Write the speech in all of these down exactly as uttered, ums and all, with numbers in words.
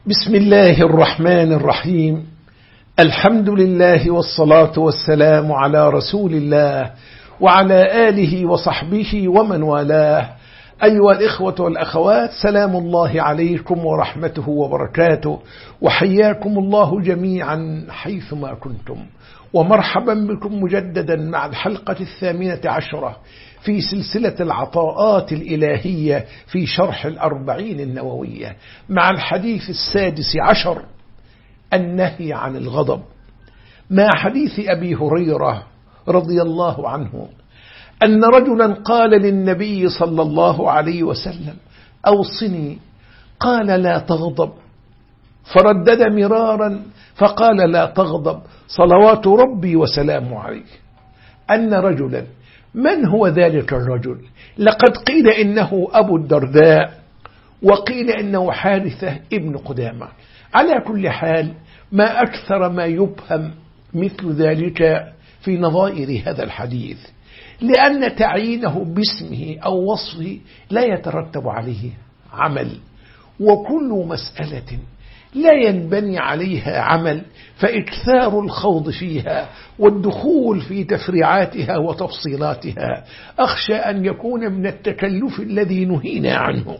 بسم الله الرحمن الرحيم. الحمد لله والصلاة والسلام على رسول الله وعلى آله وصحبه ومن والاه. أيها الإخوة والأخوات، سلام الله عليكم ورحمته وبركاته، وحياكم الله جميعا حيثما كنتم، ومرحبا بكم مجددا مع الحلقة الثامنة عشرة في سلسلة العطاءات الإلهية في شرح الأربعين النووية، مع الحديث السادس عشر، النهي عن الغضب، مع حديث أبي هريرة رضي الله عنه أن رجلا قال للنبي صلى الله عليه وسلم: أوصني. قال: لا تغضب. فردد مرارا فقال: لا تغضب صلوات ربي وسلامه عليه. أن رجلا، من هو ذلك الرجل؟ لقد قيل إنه أبو الدرداء، وقيل إنه حارثة ابن قدامة. على كل حال، ما أكثر ما يبهم مثل ذلك في نظائر هذا الحديث، لأن تعيينه باسمه أو وصفه لا يترتب عليه عمل، وكل مسألة لا ينبني عليها عمل فإكثار الخوض فيها والدخول في تفريعاتها وتفصيلاتها أخشى أن يكون من التكلف الذي نهينا عنه.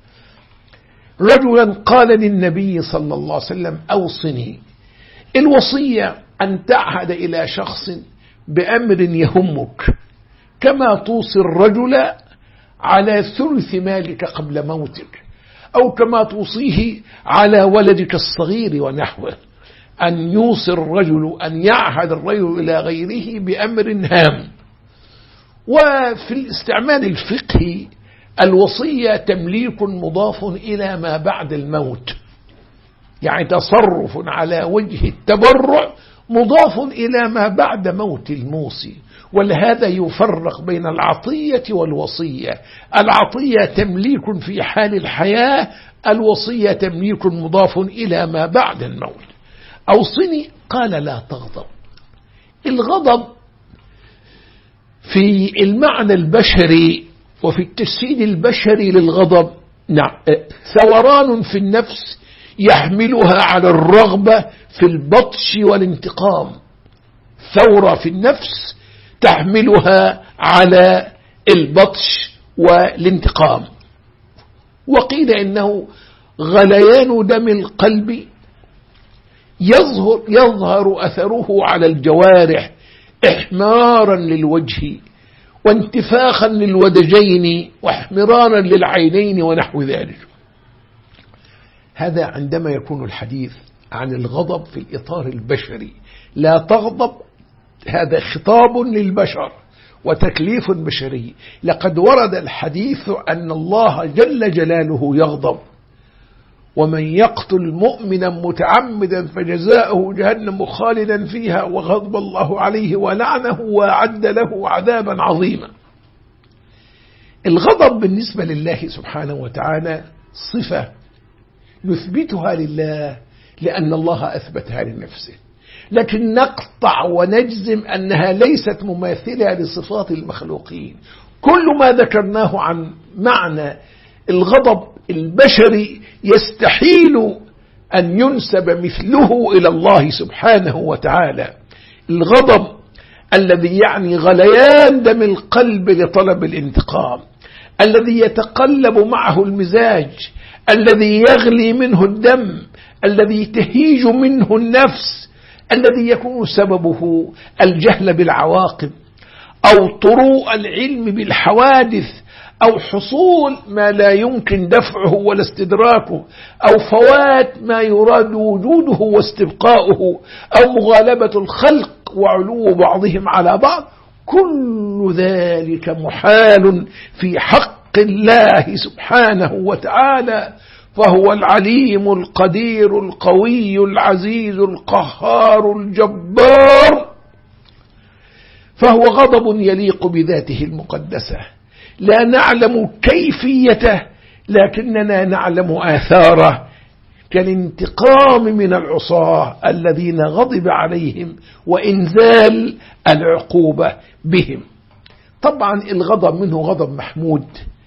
رجلا قال للنبي صلى الله عليه وسلم: أوصني. الوصية أن تعهد إلى شخص بأمر يهمك، كما توصي الرجل على ثلث مالك قبل موتك، أو كما توصيه على ولدك الصغير ونحوه. أن يوصي الرجل، أن يعهد الرجل إلى غيره بأمر هام. وفي الاستعمال الفقهي، الوصية تمليك مضاف إلى ما بعد الموت، يعني تصرف على وجه التبرع مضاف إلى ما بعد موت الموصي. ولهذا يفرق بين العطية والوصية. العطية تمليك في حال الحياة، الوصية تمليك مضاف إلى ما بعد الموت. أوصني. قال: لا تغضب. الغضب في المعنى البشري وفي التجسيد البشري للغضب نعم ثوران في النفس يحملها على الرغبة في البطش والانتقام. ثورة في النفس تحملها على البطش والانتقام. وقيل إنه غليان دم القلب يظهر, يظهر أثره على الجوارح، إحمارا للوجه وانتفاخا للودجين واحمرارا للعينين ونحو ذلك. هذا عندما يكون الحديث عن الغضب في الإطار البشري. لا تغضب، هذا خطاب للبشر وتكليف بشري. لقد ورد الحديث أن الله جل جلاله يغضب: ومن يقتل مؤمنا متعمدا فجزاؤه جهنم خالدا فيها وغضب الله عليه ولعنه وأعد له عذابا عظيما. الغضب بالنسبة لله سبحانه وتعالى صفة نثبتها لله لأن الله أثبتها لنفسه، لكن نقطع ونجزم أنها ليست مماثلة لصفات المخلوقين. كل ما ذكرناه عن معنى الغضب البشري يستحيل أن ينسب مثله إلى الله سبحانه وتعالى. الغضب الذي يعني غليان دم القلب لطلب الانتقام، الذي يتقلب معه المزاج، الذي يغلي منه الدم، الذي تهيج منه النفس، الذي يكون سببه الجهل بالعواقب، أو طروء العلم بالحوادث، أو حصول ما لا يمكن دفعه ولا استدراكه، أو فوات ما يراد وجوده واستبقاؤه، أو مغالبة الخلق وعلو بعضهم على بعض. كل ذلك محال في حق الله سبحانه وتعالى، فهو العليم القدير القوي العزيز القهار الجبار. فهو غضب يليق بذاته المقدسة، لا نعلم كيفيته لكننا نعلم آثاره، كالانتقام من العصاة الذين غضب عليهم وإنزال العقوبة بهم. طبعا الغضب منه غضب محمود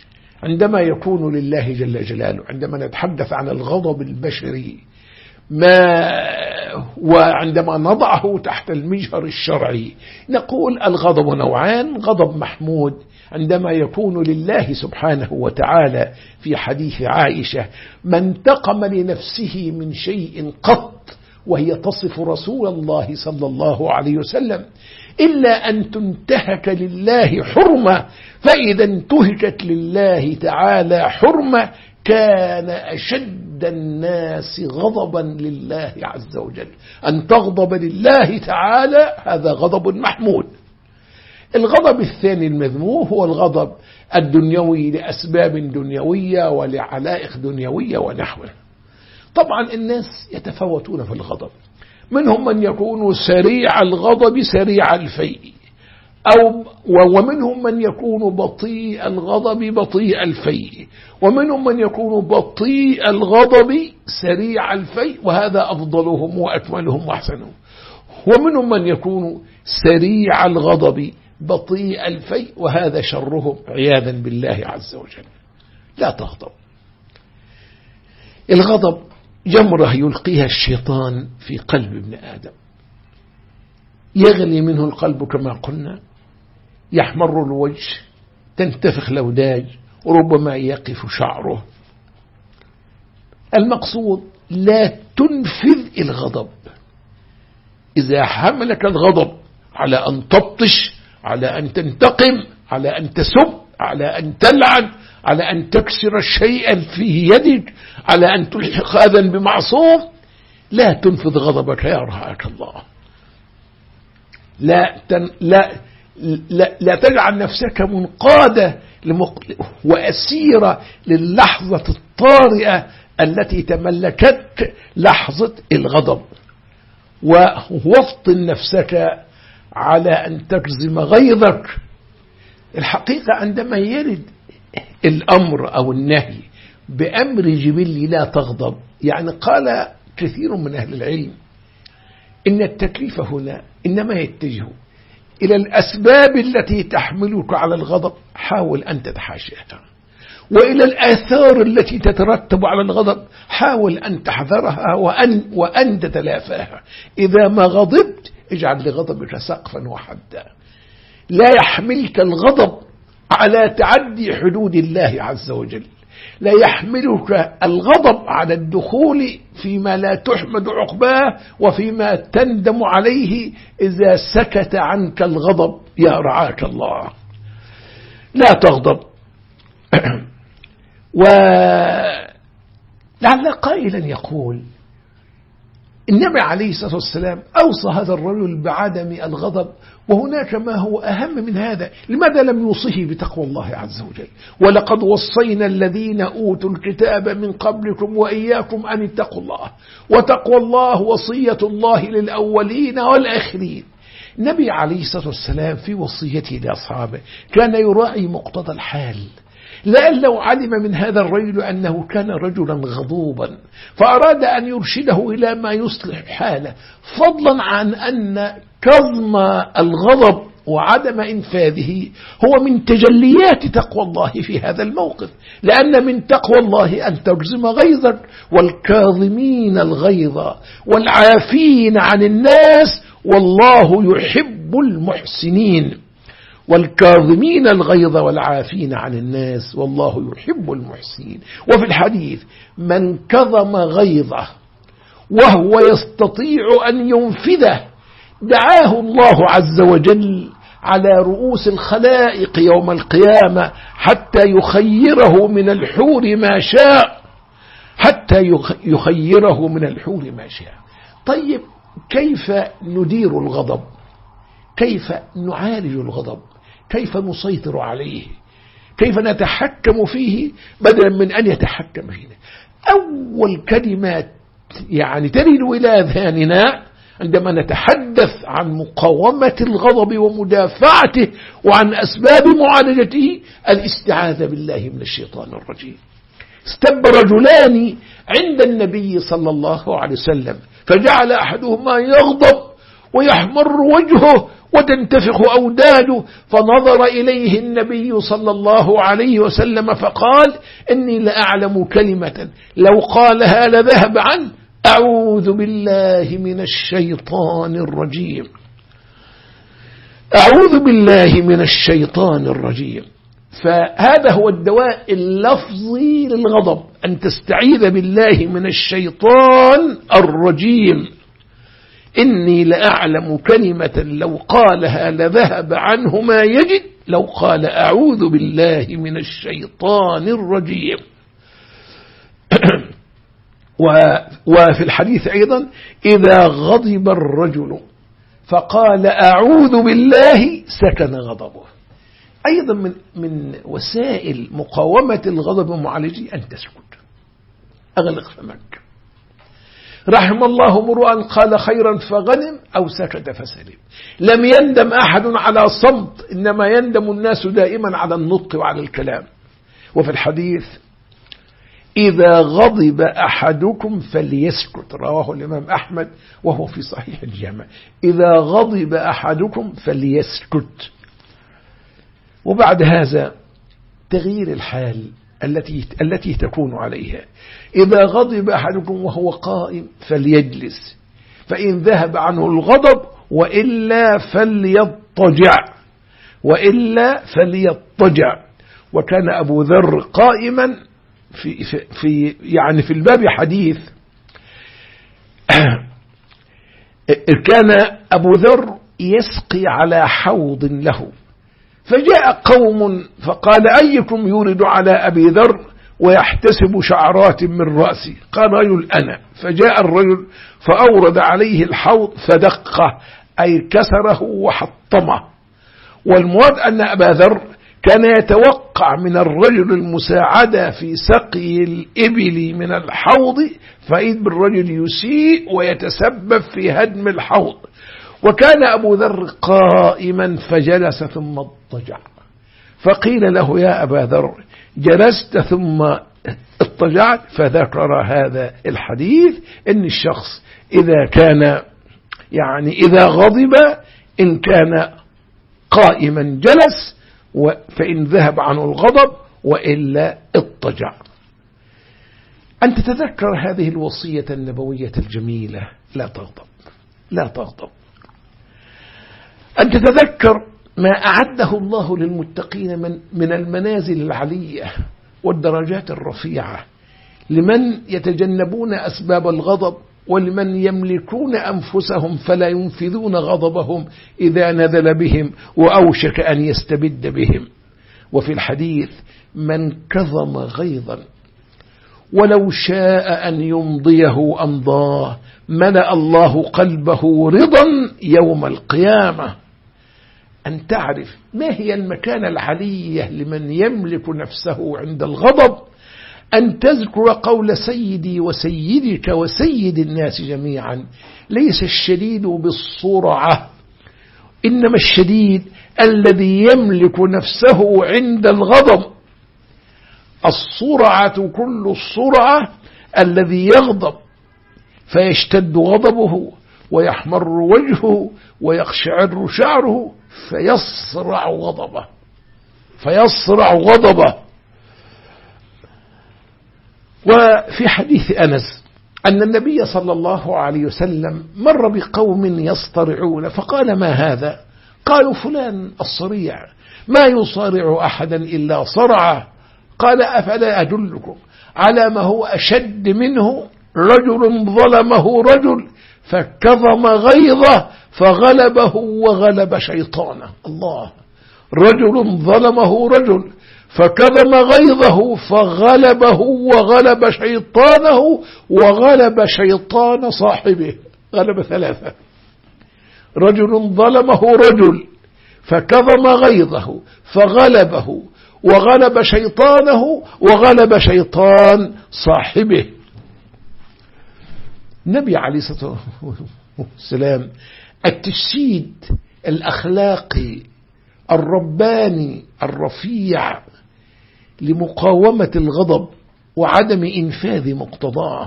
عندما يكون لله جل جلاله، عندما نتحدث عن الغضب البشري ما وعندما نضعه تحت المجهر الشرعي نقول الغضب نوعان: غضب محمود عندما يكون لله سبحانه وتعالى في حديث عائشة: ما انتقم لنفسه من شيء قط، وهي تصف رسول الله صلى الله عليه وسلم، إلا أن تنتهك لله حرمة، فإذا انتهكت لله تعالى حرمة كان أشد الناس غضبا لله عز وجل. أن تغضب لله تعالى هذا غضب محمود. الغضب الثاني المذموم هو الغضب الدنيوي لأسباب دنيوية ولعلائق دنيوية ونحوه. طبعا الناس يتفاوتون في الغضب، منهم من يكون سريع الغضب سريع الفيء، أو ومنهم من يكون بطيء الغضب بطيء الفيء، ومنهم من يكون بطيء الغضب سريع الفيء وهذا أفضلهم وأكملهم وأحسنهم، ومنهم من يكون سريع الغضب بطيء الفيء وهذا شرهم عياذا بالله عز وجل. لا تغضب. الغضب جمرة يلقيها الشيطان في قلب ابن آدم، يغلي منه القلب كما قلنا، يحمر الوجه، تنتفخ الأوداج، وربما يقف شعره. المقصود لا تنفذ الغضب. إذا حملك الغضب على أن تبطش، على أن تنتقم، على أن تسب، على أن تلعن، على أن تكسر الشيء في يدك، على أن تلحق أذى بمعصوم، لا تنفذ غضبك يا رعاك الله. لا, تن لا, لا, لا تجعل نفسك منقادة وأسيرة للحظة الطارئة التي تملكتك لحظة الغضب، ووفطن نفسك على أن تجزم غيظك. الحقيقة عندما يرد الأمر أو النهي بأمر جبلي لا تغضب، يعني قال كثير من أهل العلم إن التكليف هنا إنما يتجه إلى الأسباب التي تحملك على الغضب، حاول أن تتحاشاها، وإلى الآثار التي تترتب على الغضب حاول أن تحذرها وأن, وأن تتلافاها. إذا ما غضبت اجعل لغضبك سقفا وحدا، لا يحملك الغضب على تعدي حدود الله عز وجل، لا يحملك الغضب على الدخول فيما لا تحمد عقباه وفيما تندم عليه إذا سكت عنك الغضب يا رعاك الله. لا تغضب. ولعل قائلا يقول النبي عليه الصلاة والسلام أوصى هذا الرجل بعدم الغضب، وهناك ما هو أهم من هذا. لماذا لم يوصيه بتقوى الله عز وجل؟ ولقد وصينا الذين أوتوا الكتاب من قبلكم وإياكم أن اتقوا الله، وتقوى الله وصية الله للأولين والآخرين. النبي عليه الصلاة والسلام في وصيته لأصحابه كان يراعي مقتضى الحال، لأن لو علم من هذا الرجل أنه كان رجلا غضوبا فأراد أن يرشده إلى ما يصلح حاله، فضلا عن أن كظم الغضب وعدم إنفاذه هو من تجليات تقوى الله في هذا الموقف، لأن من تقوى الله أن تجزم غيظك، والكاظمين الغيظ والعافين عن الناس والله يحب المحسنين. والكاظمين الغيظ والعافين عن الناس والله يحب المحسنين. وفي الحديث من كظم غيظه وهو يستطيع أن ينفذه دعاه الله عز وجل على رؤوس الخلائق يوم القيامة حتى يخيره من الحور ما شاء، حتى يخيره من الحور ما شاء. طيب كيف ندير الغضب؟ كيف نعالج الغضب؟ كيف نسيطر عليه؟ كيف نتحكم فيه بدلا من أن يتحكم فينا؟ أول كلمات يعني ترد إلى أذهاننا عندما نتحدث عن مقاومة الغضب ومدافعته وعن أسباب معالجته الاستعاذة بالله من الشيطان الرجيم. استب رجلان عند النبي صلى الله عليه وسلم فجعل أحدهما يغضب ويحمر وجهه وتنتفخ أوداده. فنظر إليه النبي صلى الله عليه وسلم فقال: إني لأعلم كلمة لو قالها لذهب عنه، أعوذ بالله من الشيطان الرجيم. أعوذ بالله من الشيطان الرجيم. فهذا هو الدواء اللفظي للغضب، أن تستعيذ بالله من الشيطان الرجيم. إني لأعلم كلمة لو قالها لذهب عنه ما يجد لو قال أعوذ بالله من الشيطان الرجيم. وفي الحديث أيضا: إذا غضب الرجل فقال أعوذ بالله سكن غضبه. أيضا من من وسائل مقاومة الغضب ومعالجه أن تسكت، أغلق فمك. رحم الله امرؤا قال خيرا فغنم أو سكت فسلم. لم يندم أحد على صمت، إنما يندم الناس دائما على النطق وعلى الكلام. وفي الحديث: إذا غضب أحدكم فليسكت، رواه الإمام أحمد وهو في صحيح الجامع. إذا غضب أحدكم فليسكت. وبعد هذا تغيير الحال التي التي تكون عليها. إذا غضب أحدكم وهو قائم فليجلس، فإن ذهب عنه الغضب، وإلا فليضطجع وإلا فليضطجع. وكان أبو ذر قائما في في, في يعني في الباب حديث. كان أبو ذر يسقي على حوض له، فجاء قوم فقال: أيكم يورد على أبي ذر ويحتسب شعرات من رأسي؟ قال: رجل أنا. فجاء الرجل فأورد عليه الحوض فدقه، أي كسره وحطمه. والمراد أن أبا ذر كان يتوقع من الرجل المساعدة في سقي الإبل من الحوض، فإذ بالرجل يسيء ويتسبب في هدم الحوض. وكان أبو ذر قائما فجلس ثم اضطجع، فقيل له: يا أبا ذر جلست ثم اضطجعت؟ فذكر هذا الحديث إن الشخص إذا كان يعني إذا غضب إن كان قائما جلس، فإن ذهب عنه الغضب وإلا اضطجع. أن تتذكر هذه الوصية النبوية الجميلة: لا تغضب لا تغضب. أن تتذكر ما أعده الله للمتقين من, من المنازل العلية والدرجات الرفيعة، لمن يتجنبون أسباب الغضب، ولمن يملكون أنفسهم فلا ينفذون غضبهم إذا نزل بهم وأوشك أن يستبد بهم. وفي الحديث: من كظم غيظا ولو شاء أن يمضيه أمضاه ملأ الله قلبه رضا يوم القيامة. أن تعرف ما هي المكانة العلية لمن يملك نفسه عند الغضب، أن تذكر قول سيدي وسيدك وسيد الناس جميعا: ليس الشديد بالسرعة، إنما الشديد الذي يملك نفسه عند الغضب. السرعة كل السرعة الذي يغضب فيشتد غضبه ويحمر وجهه ويقشعر شعره فيصرع غضبه فيصرع غضبه. وفي حديث أنس أن النبي صلى الله عليه وسلم مر بقوم يصطرعون، فقال: ما هذا؟ قالوا: فلان الصريع، ما يصارع أحدا إلا صرعه. قال: أفلا أدلكم على ما هو أشد منه؟ رجل ظلمه رجل فكظم غيظه فغلبه وغلب شيطانه. الله. رجل ظلمه رجل فكظم غيظه فغلبه وغلب شيطانه وغلب شيطان صاحبه. غلب ثلاثة: رجل ظلمه رجل فكظم غيظه فغلبه وغلب شيطانه وغلب شيطان صاحبه. النبي عليه الصلاة والسلام التجسيد الأخلاقي الرباني الرفيع لمقاومة الغضب وعدم إنفاذ مقتضاه.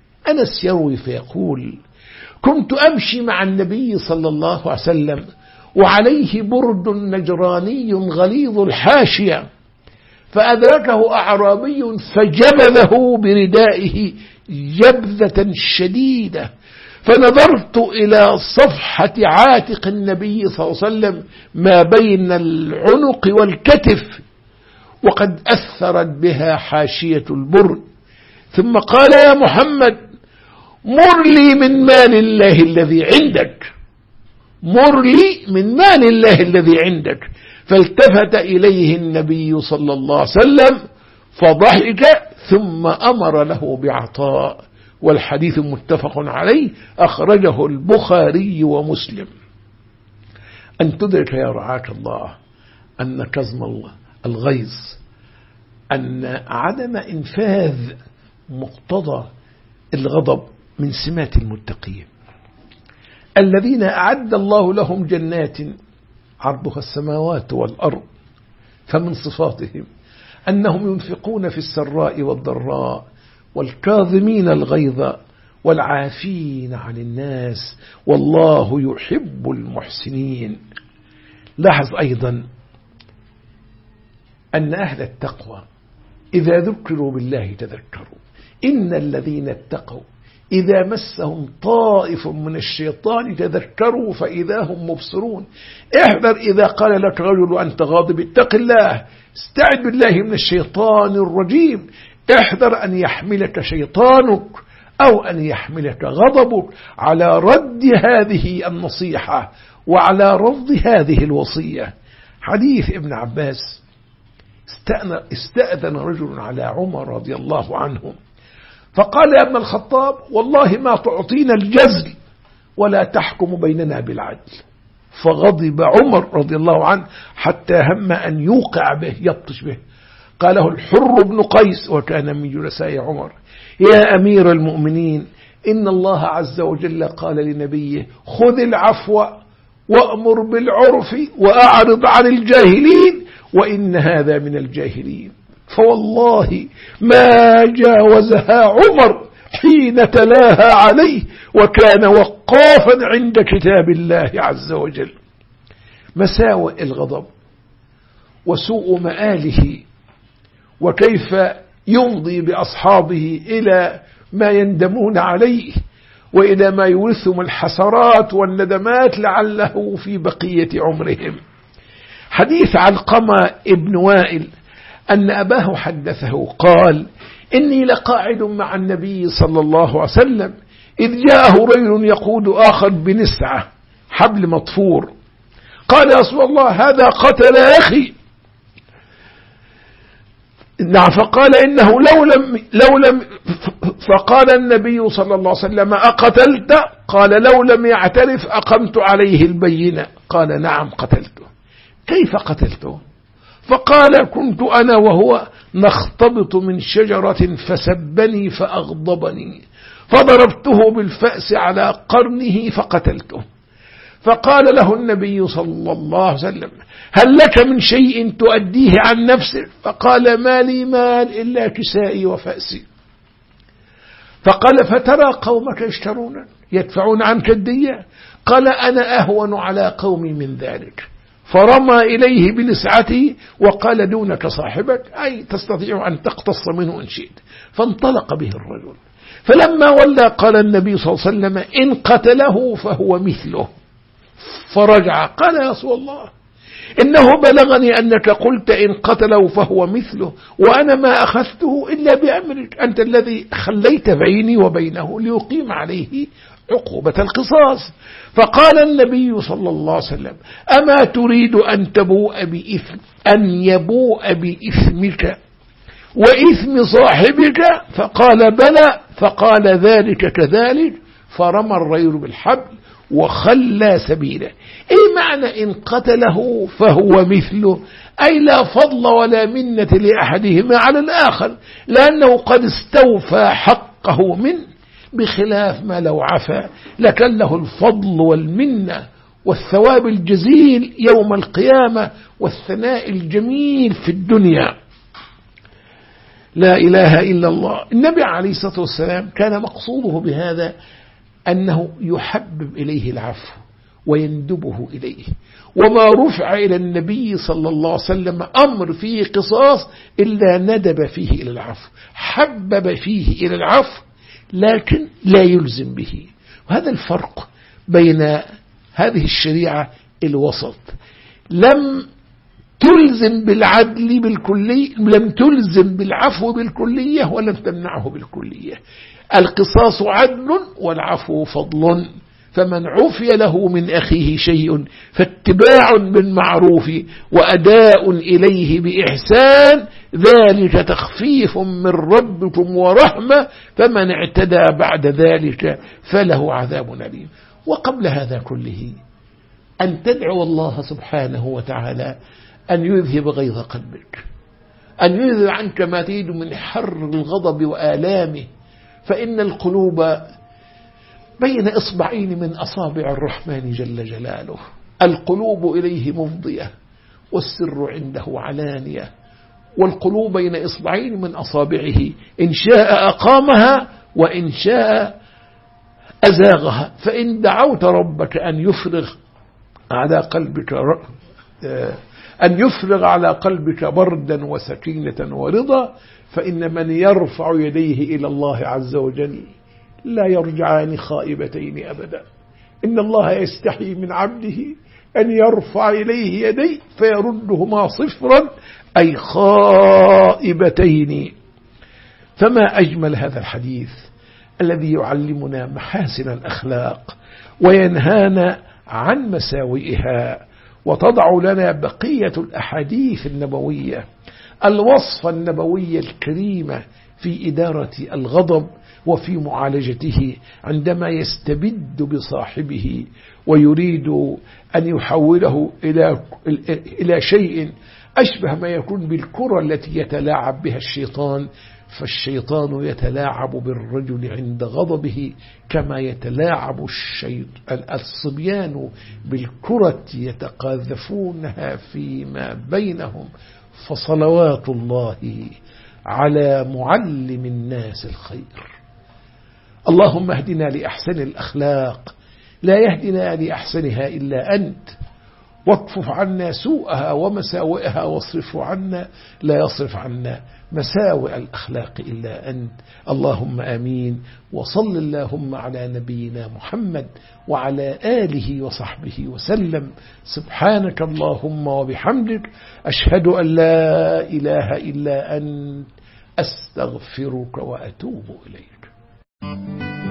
أنس يروي فيقول: كنت أمشي مع النبي صلى الله عليه وسلم وعليه برد نجراني غليظ الحاشية، فأدركه أعرابي فجبذه بردائه جبذة شديدة، فنظرت إلى صفحة عاتق النبي صلى الله عليه وسلم ما بين العنق والكتف وقد أثرت بها حاشية البرد، ثم قال: يا محمد مر لي من مال الله الذي عندك، مر لي من مال الله الذي عندك. فالتفت إليه النبي صلى الله عليه وسلم فضحك ثم أمر له بعطاء، والحديث متفق عليه، أخرجه البخاري ومسلم. أن تدرك يا رعاك الله أن كظم الله الغيظ، أن عدم إنفاذ مقتضى الغضب من سمات المتقين الذين أعد الله لهم جنات عرضها السماوات والأرض. فمن صفاتهم أنهم ينفقون في السراء والضراء والكاظمين الغيظ والعافين عن الناس والله يحب المحسنين. لاحظ أيضا أن أهل التقوى إذا ذكروا بالله تذكروا. إن الذين اتقوا إذا مسهم طائف من الشيطان تذكروا فإذا هم مبصرون. احذر إذا قال لك رجل أنت غاضب اتق الله، استعد بالله من الشيطان الرجيم. احذر أن يحملك شيطانك أو أن يحملك غضبك على رد هذه النصيحة وعلى رفض هذه الوصية. حديث ابن عباس: استأذن رجل على عمر رضي الله عنه فقال: يا ابن الخطاب والله ما تعطينا الجزل ولا تحكم بيننا بالعدل. فغضب عمر رضي الله عنه حتى هم أن يوقع به يبطش به. قاله الحر بن قيس وكان من جلساء عمر: يا أمير المؤمنين إن الله عز وجل قال لنبيه: خذ العفو وأمر بالعرف وأعرض عن الجاهلين وإن هذا من الجاهلين. فوالله ما جاوزها عمر حين تلاها عليه وكان وقافا عند كتاب الله عز وجل. مساوئ الغضب وسوء مآله وكيف يمضي بأصحابه إلى ما يندمون عليه وإلى ما يورثهم الحسرات والندمات لعله في بقية عمرهم. حديث علقمة ابن وائل أن أباه حدثه قال: إني لقاعد مع النبي صلى الله عليه وسلم إذ جاءه رجل يقود آخر بنسعة حبل مطفور. قال: يا رسول الله هذا قتل أخي. نعم. فقال: إنه لو لم, لو لم فقال النبي صلى الله عليه وسلم: أقتلت؟ قال: لو لم يعترف أقمت عليه البينة. قال: نعم قتلته. كيف قتلته؟ فقال: كنت أنا وهو نختبط من شجرة فسبني فأغضبني فضربته بالفأس على قرنه فقتلته. فقال له النبي صلى الله عليه وسلم: هل لك من شيء تؤديه عن نفسك؟ فقال: ما لي مال إلا كسائي وفأسي. فقال: فترى قومك يشترون يدفعون عنك الدية؟ قال: أنا أهون على قومي من ذلك. فرمى إليه بنسعته وقال: دونك صاحبك، أي تستطيع أن تقتص منه إن شئت. فانطلق به الرجل. فلما ولى قال النبي صلى الله عليه وسلم: إن قتله فهو مثله. فرجع قال: يا رسول الله إنه بلغني أنك قلت إن قتله فهو مثله وأنا ما أخذته إلا بأمرك، أنت الذي خليت بيني وبينه ليقيم عليه عقوبة القصاص. فقال النبي صلى الله عليه وسلم: أما تريد أن تبوء بإثم أن يبوء بإثمك وإثم صاحبك؟ فقال: بلى. فقال: ذلك كذلك. فرمى الرجل بالحبل وخلى سبيله. أي معنى إن قتله فهو مثله؟ أي لا فضل ولا منة لأحدهما على الآخر، لأنه قد استوفى حقه منه، بخلاف ما لو عفا لكن له الفضل والمنة والثواب الجزيل يوم القيامة والثناء الجميل في الدنيا. لا إله إلا الله. النبي عليه الصلاة والسلام كان مقصوده بهذا أنه يحبب إليه العفو ويندبه إليه. وما رفع إلى النبي صلى الله عليه وسلم أمر فيه قصاص إلا ندب فيه إلى العفو، حبب فيه إلى العفو، لكن لا يلزم به. وهذا الفرق بين هذه الشريعة الوسط، لم تلزم بالعدل بالكلي، لم تلزم بالعفو بالكلية، ولم تمنعه بالكلية. القصاص عدل والعفو فضل، فمن عفي له من أخيه شيء فاتباع بالمعروف وأداء إليه بإحسان، ذلك تخفيف من ربكم ورحمة، فمن اعتدى بعد ذلك فله عذاب أليم. وقبل هذا كله أن تدعو الله سبحانه وتعالى أن يذهب غيظ قلبك، أن يذهب عنك ما تريد من حر الغضب وآلامه، فإن القلوب بين إصبعين من أصابع الرحمن جل جلاله، القلوب إليه مفضية والسر عنده علانية، والقلوب بين إصبعين من أصابعه، إن شاء أقامها وإن شاء أزاغها. فإن دعوت ربك أن يفرغ على قلبك أن يفرغ على قلبك بردا وسكينة ورضا، فإن من يرفع يديه إلى الله عز وجل لا يرجعان خائبتين أبدا. إن الله يستحي من عبده أن يرفع إليه يديه فيردهما صفرا أي خائبتين. فما أجمل هذا الحديث الذي يعلمنا محاسن الأخلاق وينهانا عن مساوئها، وتضع لنا بقية الأحاديث النبوية الوصفة النبوية الكريمة في إدارة الغضب وفي معالجته عندما يستبد بصاحبه ويريد أن يحوله إلى إلى شيء أشبه ما يكون بالكرة التي يتلاعب بها الشيطان. فالشيطان يتلاعب بالرجل عند غضبه كما يتلاعب الصبيان بالكرة يتقاذفونها فيما بينهم. فصلوات الله على معلم الناس الخير. اللهم اهدنا لأحسن الأخلاق، لا يهدنا لأحسنها إلا أنت، واكفف عنا سوءها ومساوئها، واصرف عنا لا يصرف عنا مساوئ الأخلاق إلا أنت. اللهم آمين. وصل اللهم على نبينا محمد وعلى آله وصحبه وسلم. سبحانك اللهم وبحمدك، أشهد أن لا إله إلا أنت، أستغفرك وأتوب إليك.